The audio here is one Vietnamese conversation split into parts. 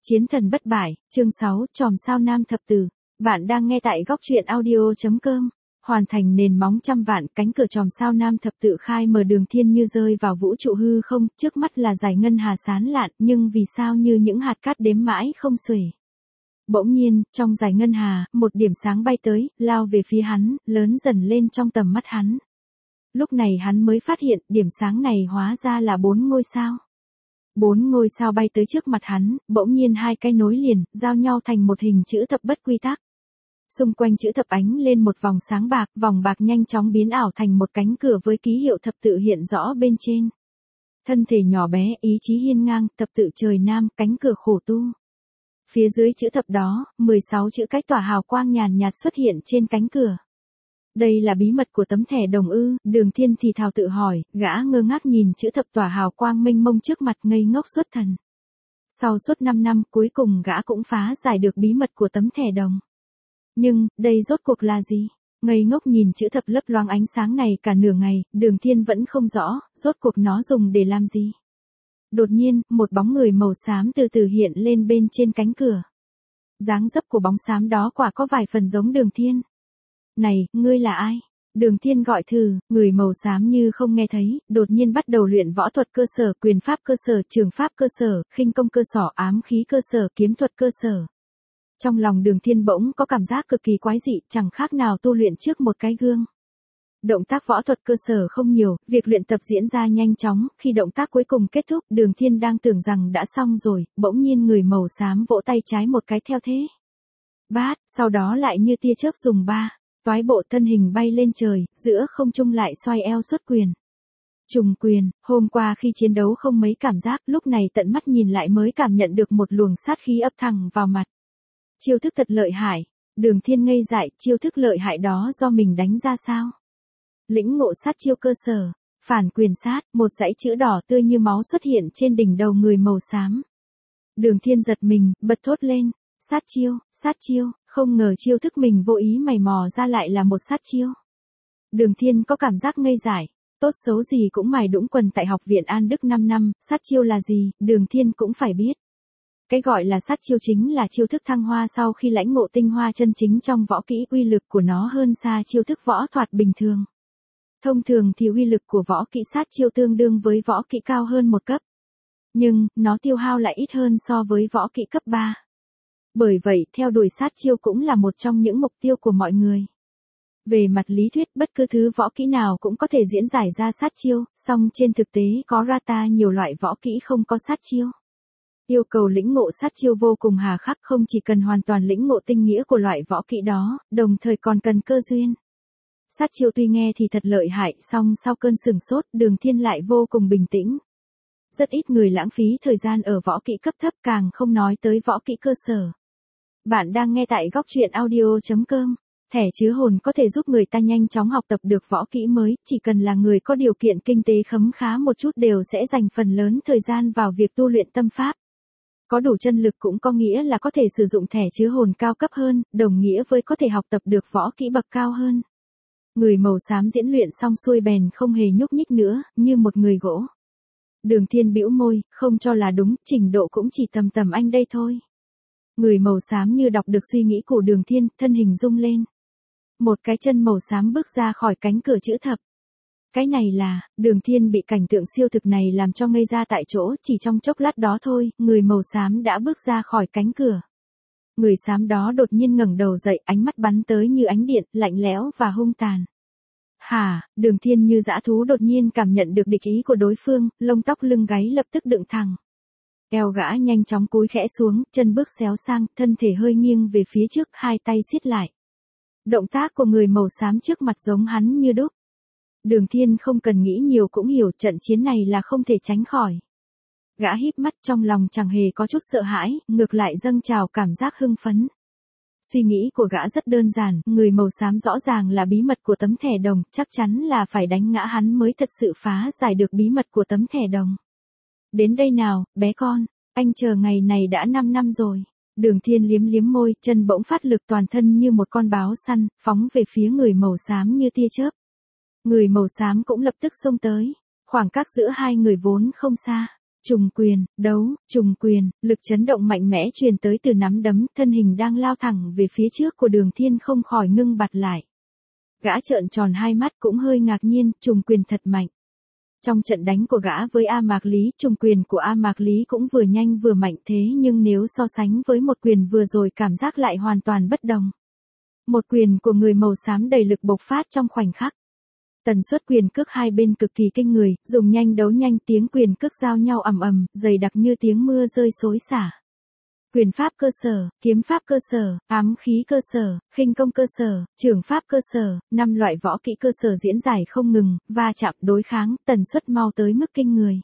Chiến thần bất bại, chương 6, chòm sao nam thập tử. Bạn đang nghe tại góc truyện audio.com. Hoàn thành nền móng trăm vạn, cánh cửa chòm sao nam thập tự khai mở, Đường Thiên như rơi vào vũ trụ hư không, trước mắt là dải ngân hà sán lạn, nhưng vì sao như những hạt cát đếm mãi không xuể. Bỗng nhiên, trong dải ngân hà, một điểm sáng bay tới, lao về phía hắn, lớn dần lên trong tầm mắt hắn. Lúc này hắn mới phát hiện, điểm sáng này hóa ra là 4 ngôi sao. 4 ngôi sao bay tới trước mặt hắn, bỗng nhiên hai cái nối liền, giao nhau thành một hình chữ thập bất quy tắc. Xung quanh chữ thập ánh lên một vòng sáng bạc, vòng bạc nhanh chóng biến ảo thành một cánh cửa với ký hiệu thập tự hiện rõ bên trên. Thân thể nhỏ bé, ý chí hiên ngang, thập tự trời nam, cánh cửa khổ tu. Phía dưới chữ thập đó, 16 chữ cách tỏa hào quang nhàn nhạt xuất hiện trên cánh cửa. Đây là bí mật của tấm thẻ đồng ư? Đường Thiên thì thào tự hỏi, gã ngơ ngác nhìn chữ thập tỏa hào quang mênh mông trước mặt, ngây ngốc xuất thần. Sau suốt 5 năm, cuối cùng gã cũng phá giải được bí mật của tấm thẻ đồng. Nhưng, đây rốt cuộc là gì? Ngây ngốc nhìn chữ thập lấp loáng ánh sáng này cả nửa ngày, Đường Thiên vẫn không rõ, rốt cuộc nó dùng để làm gì. Đột nhiên, một bóng người màu xám từ từ hiện lên bên trên cánh cửa. Dáng dấp của bóng xám đó quả có vài phần giống Đường Thiên. Này, ngươi là ai? Đường Thiên gọi thử, người màu xám như không nghe thấy, đột nhiên bắt đầu luyện võ thuật cơ sở, quyền pháp cơ sở, trường pháp cơ sở, khinh công cơ sở, ám khí cơ sở, kiếm thuật cơ sở. Trong lòng Đường Thiên bỗng có cảm giác cực kỳ quái dị, chẳng khác nào tu luyện trước một cái gương. Động tác võ thuật cơ sở không nhiều, việc luyện tập diễn ra nhanh chóng, khi động tác cuối cùng kết thúc, Đường Thiên đang tưởng rằng đã xong rồi, bỗng nhiên người màu xám vỗ tay trái một cái theo thế. Bát, sau đó lại như tia chớp dùng ba. Toái bộ thân hình bay lên trời, giữa không trung lại xoay eo xuất quyền. Trùng quyền, hôm qua khi chiến đấu không mấy cảm giác, lúc này tận mắt nhìn lại mới cảm nhận được một luồng sát khí ập thẳng vào mặt. Chiêu thức thật lợi hại. Đường Thiên ngây dại, chiêu thức lợi hại đó do mình đánh ra sao? Lĩnh ngộ sát chiêu cơ sở, phản quyền sát, một dãy chữ đỏ tươi như máu xuất hiện trên đỉnh đầu người màu xám. Đường Thiên giật mình, bật thốt lên, sát chiêu, không ngờ chiêu thức mình vô ý mày mò ra lại là một sát chiêu. Đường Thiên có cảm giác ngây dại, tốt xấu gì cũng mài đũng quần tại học viện An Đức 5 năm, sát chiêu là gì, Đường Thiên cũng phải biết. Cái gọi là sát chiêu chính là chiêu thức thăng hoa sau khi lãnh ngộ tinh hoa chân chính trong võ kỹ, uy lực của nó hơn xa chiêu thức võ thuật bình thường. Thông thường thì uy lực của võ kỹ sát chiêu tương đương với võ kỹ cao hơn một cấp. Nhưng, nó tiêu hao lại ít hơn so với võ kỹ cấp 3. Bởi vậy, theo đuổi sát chiêu cũng là một trong những mục tiêu của mọi người. Về mặt lý thuyết, bất cứ thứ võ kỹ nào cũng có thể diễn giải ra sát chiêu, song trên thực tế có rata nhiều loại võ kỹ không có sát chiêu. Yêu cầu lĩnh ngộ sát chiêu vô cùng hà khắc, không chỉ cần hoàn toàn lĩnh ngộ tinh nghĩa của loại võ kỹ đó, đồng thời còn cần cơ duyên. Sát chiêu tuy nghe thì thật lợi hại, song sau cơn sửng sốt, Đường Thiên lại vô cùng bình tĩnh. Rất ít người lãng phí thời gian ở võ kỹ cấp thấp, càng không nói tới võ kỹ cơ sở. Bạn đang nghe tại góc truyện audio.com. Thẻ chứa hồn có thể giúp người ta nhanh chóng học tập được võ kỹ mới, chỉ cần là người có điều kiện kinh tế khấm khá một chút đều sẽ dành phần lớn thời gian vào việc tu luyện tâm pháp. Có đủ chân lực cũng có nghĩa là có thể sử dụng thẻ chứa hồn cao cấp hơn, đồng nghĩa với có thể học tập được võ kỹ bậc cao hơn. Người màu xám diễn luyện xong xuôi bèn không hề nhúc nhích nữa, như một người gỗ. Đường Thiên bĩu môi, không cho là đúng, trình độ cũng chỉ tầm anh đây thôi. Người màu xám như đọc được suy nghĩ của Đường Thiên, thân hình rung lên. Một cái chân màu xám bước ra khỏi cánh cửa chữ thập. Cái này là, Đường Thiên bị cảnh tượng siêu thực này làm cho ngây ra tại chỗ, chỉ trong chốc lát đó thôi, người màu xám đã bước ra khỏi cánh cửa. Người xám đó đột nhiên ngẩng đầu dậy, ánh mắt bắn tới như ánh điện, lạnh lẽo và hung tàn. Hả, Đường Thiên như dã thú đột nhiên cảm nhận được địch ý của đối phương, lông tóc lưng gáy lập tức dựng thẳng. Eo gã nhanh chóng cúi khẽ xuống, chân bước xéo sang, thân thể hơi nghiêng về phía trước, hai tay siết lại. Động tác của người màu xám trước mặt giống hắn như đúc. Đường Thiên không cần nghĩ nhiều cũng hiểu trận chiến này là không thể tránh khỏi. Gã híp mắt, trong lòng chẳng hề có chút sợ hãi, ngược lại dâng trào cảm giác hưng phấn. Suy nghĩ của gã rất đơn giản, người màu xám rõ ràng là bí mật của tấm thẻ đồng, chắc chắn là phải đánh ngã hắn mới thật sự phá giải được bí mật của tấm thẻ đồng. Đến đây nào, bé con, anh chờ ngày này đã 5 năm rồi. Đường Thiên liếm liếm môi, chân bỗng phát lực, toàn thân như một con báo săn, phóng về phía người màu xám như tia chớp. Người màu xám cũng lập tức xông tới, khoảng cách giữa hai người vốn không xa. trùng quyền, đấu, trùng quyền, lực chấn động mạnh mẽ truyền tới từ nắm đấm, thân hình đang lao thẳng về phía trước của Đường Thiên không khỏi ngưng bặt lại. Gã trợn tròn hai mắt cũng hơi ngạc nhiên, trùng quyền thật mạnh. Trong trận đánh của gã với A Mạc Lý, trùng quyền của A Mạc Lý cũng vừa nhanh vừa mạnh thế nhưng nếu so sánh với một quyền vừa rồi cảm giác lại hoàn toàn bất đồng. Một quyền của người màu xám đầy lực bộc phát trong khoảnh khắc. Tần suất quyền cước hai bên cực kỳ kinh người, dùng nhanh đấu nhanh, tiếng quyền cước giao nhau ầm ầm, dày đặc như tiếng mưa rơi xối xả. Quyền pháp cơ sở, kiếm pháp cơ sở, ám khí cơ sở, khinh công cơ sở, trường pháp cơ sở, 5 loại võ kỹ cơ sở diễn giải không ngừng, va chạm đối kháng, tần suất mau tới mức kinh người.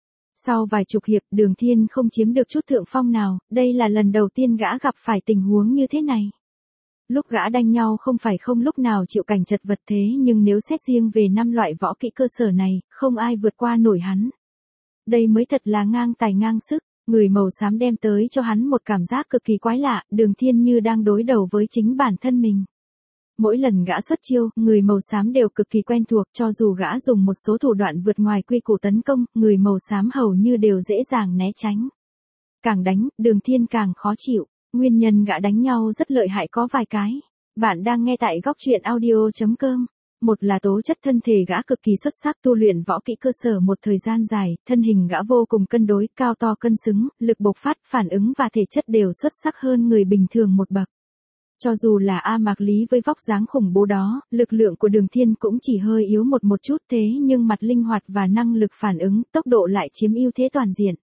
Sau vài chục hiệp, Đường Thiên không chiếm được chút thượng phong nào, đây là lần đầu tiên gã gặp phải tình huống như thế này. Lúc gã đánh nhau không phải không lúc nào chịu cảnh chật vật thế nhưng nếu xét riêng về 5 loại võ kỹ cơ sở này, không ai vượt qua nổi hắn. Đây mới thật là ngang tài ngang sức, người màu xám đem tới cho hắn một cảm giác cực kỳ quái lạ, Đường Thiên như đang đối đầu với chính bản thân mình. Mỗi lần gã xuất chiêu, người màu xám đều cực kỳ quen thuộc, cho dù gã dùng một số thủ đoạn vượt ngoài quy củ tấn công, người màu xám hầu như đều dễ dàng né tránh. Càng đánh, Đường Thiên càng khó chịu. Nguyên nhân gã đánh nhau rất lợi hại có vài cái. Bạn đang nghe tại góc truyện audio.com. Một là tố chất thân thể gã cực kỳ xuất sắc, tu luyện võ kỹ cơ sở một thời gian dài, thân hình gã vô cùng cân đối, cao to cân xứng, lực bộc phát, phản ứng và thể chất đều xuất sắc hơn người bình thường một bậc. Cho dù là A Mạc Lý với vóc dáng khủng bố đó, lực lượng của Đường Thiên cũng chỉ hơi yếu một chút thế nhưng mặt linh hoạt và năng lực phản ứng, tốc độ lại chiếm ưu thế toàn diện.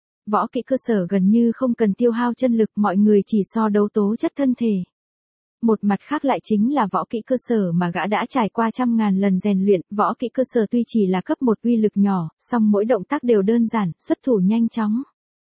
Võ kỹ cơ sở gần như không cần tiêu hao chân lực, mọi người chỉ so đấu tố chất thân thể. Một mặt khác lại chính là võ kỹ cơ sở mà gã đã trải qua trăm ngàn lần rèn luyện, võ kỹ cơ sở tuy chỉ là cấp 1 uy lực nhỏ, song mỗi động tác đều đơn giản, xuất thủ nhanh chóng.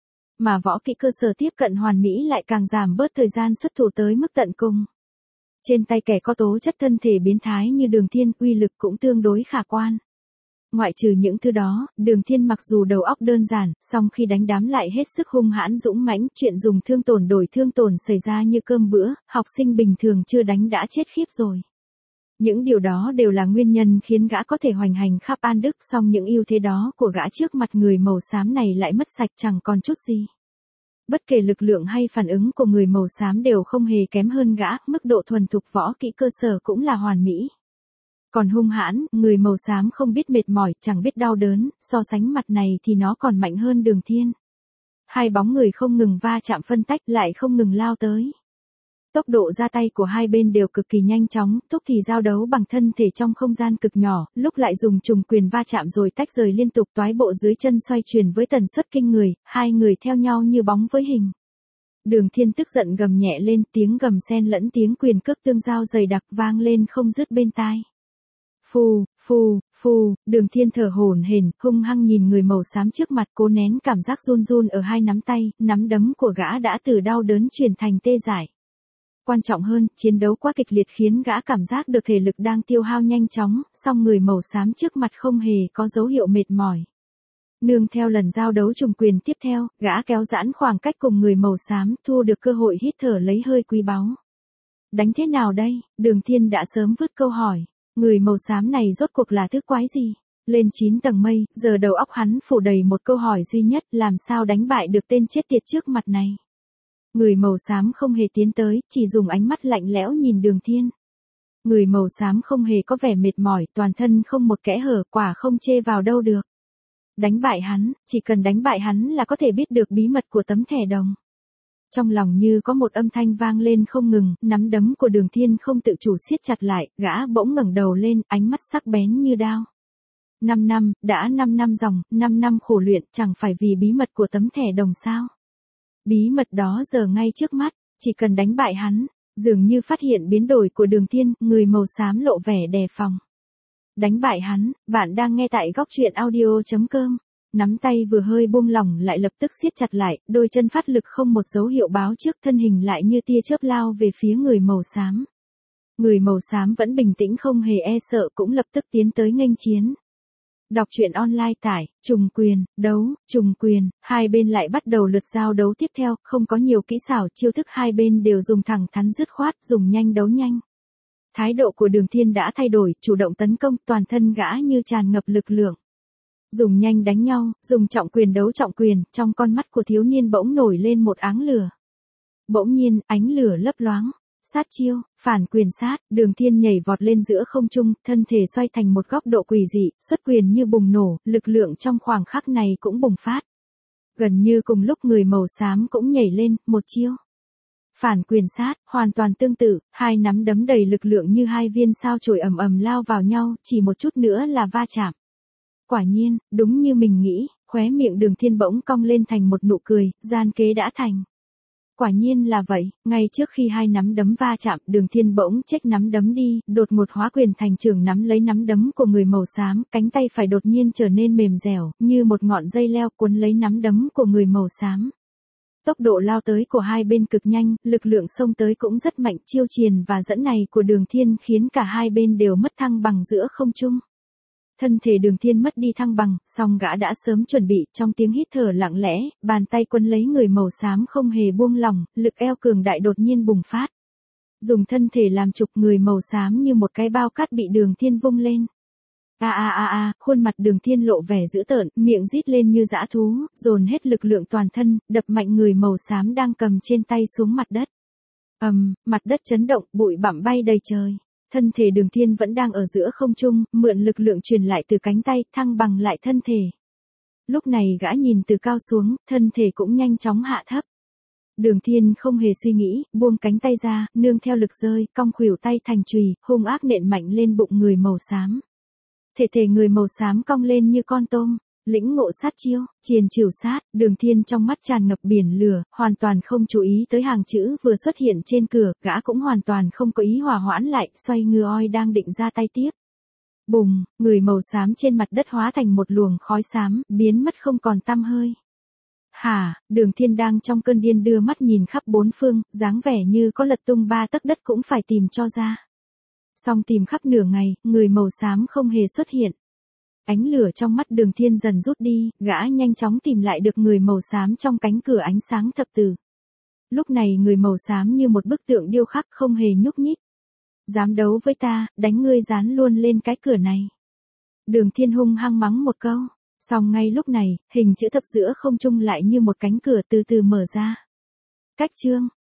Mà võ kỹ cơ sở tiếp cận hoàn mỹ lại càng giảm bớt thời gian xuất thủ tới mức tận cùng. Trên tay kẻ có tố chất thân thể biến thái như Đường Thiên, uy lực cũng tương đối khả quan. Ngoại trừ những thứ đó, Đường Thiên mặc dù đầu óc đơn giản, song khi đánh đám lại hết sức hung hãn dũng mãnh, chuyện dùng thương tổn đổi thương tổn xảy ra như cơm bữa, học sinh bình thường chưa đánh đã chết khiếp rồi. Những điều đó đều là nguyên nhân khiến gã có thể hoành hành khắp An Đức, song những ưu thế đó của gã trước mặt người màu xám này lại mất sạch chẳng còn chút gì. Bất kể lực lượng hay phản ứng của người màu xám đều không hề kém hơn gã, mức độ thuần thục võ kỹ cơ sở cũng là hoàn mỹ. Còn hung hãn, người màu xám không biết mệt mỏi, chẳng biết đau đớn, so sánh mặt này thì nó còn mạnh hơn Đường Thiên. Hai bóng người không ngừng va chạm phân tách lại không ngừng lao tới. Tốc độ ra tay của hai bên đều cực kỳ nhanh chóng, lúc thì giao đấu bằng thân thể trong không gian cực nhỏ, lúc lại dùng trùng quyền va chạm rồi tách rời liên tục, toái bộ dưới chân xoay chuyển với tần suất kinh người, hai người theo nhau như bóng với hình. Đường Thiên tức giận gầm nhẹ lên, tiếng gầm xen lẫn tiếng quyền cước tương giao dày đặc vang lên không dứt bên tai. Phù, phù, phù, Đường Thiên thở hổn hển, hung hăng nhìn người màu xám trước mặt, cố nén cảm giác run run ở hai nắm tay, nắm đấm của gã đã từ đau đớn chuyển thành tê dại. Quan trọng hơn, chiến đấu quá kịch liệt khiến gã cảm giác được thể lực đang tiêu hao nhanh chóng, song người màu xám trước mặt không hề có dấu hiệu mệt mỏi. Nương theo lần giao đấu trùng quyền tiếp theo, gã kéo giãn khoảng cách cùng người màu xám, thu được cơ hội hít thở lấy hơi quý báu. Đánh thế nào đây? Đường Thiên đã sớm vứt câu hỏi. Người màu xám này rốt cuộc là thứ quái gì? Lên 9 tầng mây, giờ đầu óc hắn phủ đầy một câu hỏi duy nhất, làm sao đánh bại được tên chết tiệt trước mặt này? Người màu xám không hề tiến tới, chỉ dùng ánh mắt lạnh lẽo nhìn Đường Thiên. Người màu xám không hề có vẻ mệt mỏi, toàn thân không một kẽ hở, quả không chê vào đâu được. Đánh bại hắn, chỉ cần đánh bại hắn là có thể biết được bí mật của tấm thẻ đồng. Trong lòng như có một âm thanh vang lên không ngừng, nắm đấm của Đường Thiên không tự chủ siết chặt lại, gã bỗng ngẩng đầu lên, ánh mắt sắc bén như đao. 5 năm, đã 5 năm dòng, 5 năm khổ luyện, chẳng phải vì bí mật của tấm thẻ đồng sao? Bí mật đó giờ ngay trước mắt, chỉ cần đánh bại hắn, dường như phát hiện biến đổi của Đường Thiên, người màu xám lộ vẻ đề phòng. Đánh bại hắn, bạn đang nghe tại góc truyện audio.com. Nắm tay vừa hơi buông lỏng lại lập tức siết chặt lại, đôi chân phát lực không một dấu hiệu báo trước, thân hình lại như tia chớp lao về phía người màu xám. Người màu xám vẫn bình tĩnh không hề e sợ cũng lập tức tiến tới nghênh chiến. Đọc truyện online tải, trùng quyền, đấu, trùng quyền, hai bên lại bắt đầu lượt giao đấu tiếp theo, không có nhiều kỹ xảo, chiêu thức hai bên đều dùng thẳng thắn dứt khoát, dùng nhanh đấu nhanh. Thái độ của Đường Thiên đã thay đổi, chủ động tấn công, toàn thân gã như tràn ngập lực lượng. Dùng nhanh đánh nhau, dùng trọng quyền đấu trọng quyền, trong con mắt của thiếu niên bỗng nổi lên một áng lửa. Bỗng nhiên, ánh lửa lấp loáng. Sát chiêu, phản quyền sát, Đường Thiên nhảy vọt lên giữa không trung, thân thể xoay thành một góc độ quỷ dị, xuất quyền như bùng nổ, lực lượng trong khoảng khắc này cũng bùng phát. Gần như cùng lúc người màu xám cũng nhảy lên, một chiêu. Phản quyền sát, hoàn toàn tương tự, hai nắm đấm đầy lực lượng như hai viên sao chổi ầm ầm lao vào nhau, chỉ một chút nữa là va chạm. Quả nhiên, đúng như mình nghĩ, khóe miệng Đường Thiên bỗng cong lên thành một nụ cười, gian kế đã thành. Quả nhiên là vậy, ngay trước khi hai nắm đấm va chạm, Đường Thiên bỗng chếch nắm đấm đi, đột ngột hóa quyền thành trường nắm lấy nắm đấm của người màu xám, cánh tay phải đột nhiên trở nên mềm dẻo, như một ngọn dây leo cuốn lấy nắm đấm của người màu xám. Tốc độ lao tới của hai bên cực nhanh, lực lượng xông tới cũng rất mạnh, chiêu triền và dẫn này của Đường Thiên khiến cả hai bên đều mất thăng bằng giữa không trung. Thân thể Đường Thiên mất đi thăng bằng, song gã đã sớm chuẩn bị, trong tiếng hít thở lặng lẽ, bàn tay quấn lấy người màu xám không hề buông lỏng, lực eo cường đại đột nhiên bùng phát. Dùng thân thể làm trục, người màu xám như một cái bao cát bị Đường Thiên vung lên. Khuôn mặt Đường Thiên lộ vẻ dữ tợn, miệng rít lên như dã thú, dồn hết lực lượng toàn thân, đập mạnh người màu xám đang cầm trên tay xuống mặt đất. Mặt đất chấn động, bụi bặm bay đầy trời. Thân thể Đường Thiên vẫn đang ở giữa không trung, mượn lực lượng truyền lại từ cánh tay, thăng bằng lại thân thể. Lúc này gã nhìn từ cao xuống, thân thể cũng nhanh chóng hạ thấp. Đường Thiên không hề suy nghĩ, buông cánh tay ra, nương theo lực rơi, cong khuỷu tay thành chùy, hung ác nện mạnh lên bụng người màu xám. Thể người màu xám cong lên như con tôm. Lĩnh ngộ sát chiêu, triền trửu sát, Đường Thiên trong mắt tràn ngập biển lửa, hoàn toàn không chú ý tới hàng chữ vừa xuất hiện trên cửa, gã cũng hoàn toàn không có ý hòa hoãn lại, xoay ngựa oi đang định ra tay tiếp. Bùng, người màu xám trên mặt đất hóa thành một luồng khói xám, biến mất không còn tăm hơi. Đường Thiên đang trong cơn điên đưa mắt nhìn khắp bốn phương, dáng vẻ như có lật tung ba tấc đất cũng phải tìm cho ra. Song tìm khắp nửa ngày, người màu xám không hề xuất hiện. Ánh lửa trong mắt Đường Thiên dần rút đi, gã nhanh chóng tìm lại được người màu xám trong cánh cửa ánh sáng thập tử. Lúc này người màu xám như một bức tượng điêu khắc không hề nhúc nhích. Dám đấu với ta, đánh ngươi dán luôn lên cái cửa này. Đường Thiên hung hăng mắng một câu. Song ngay lúc này, hình chữ thập giữa không trung lại như một cánh cửa từ từ mở ra. Cách chương,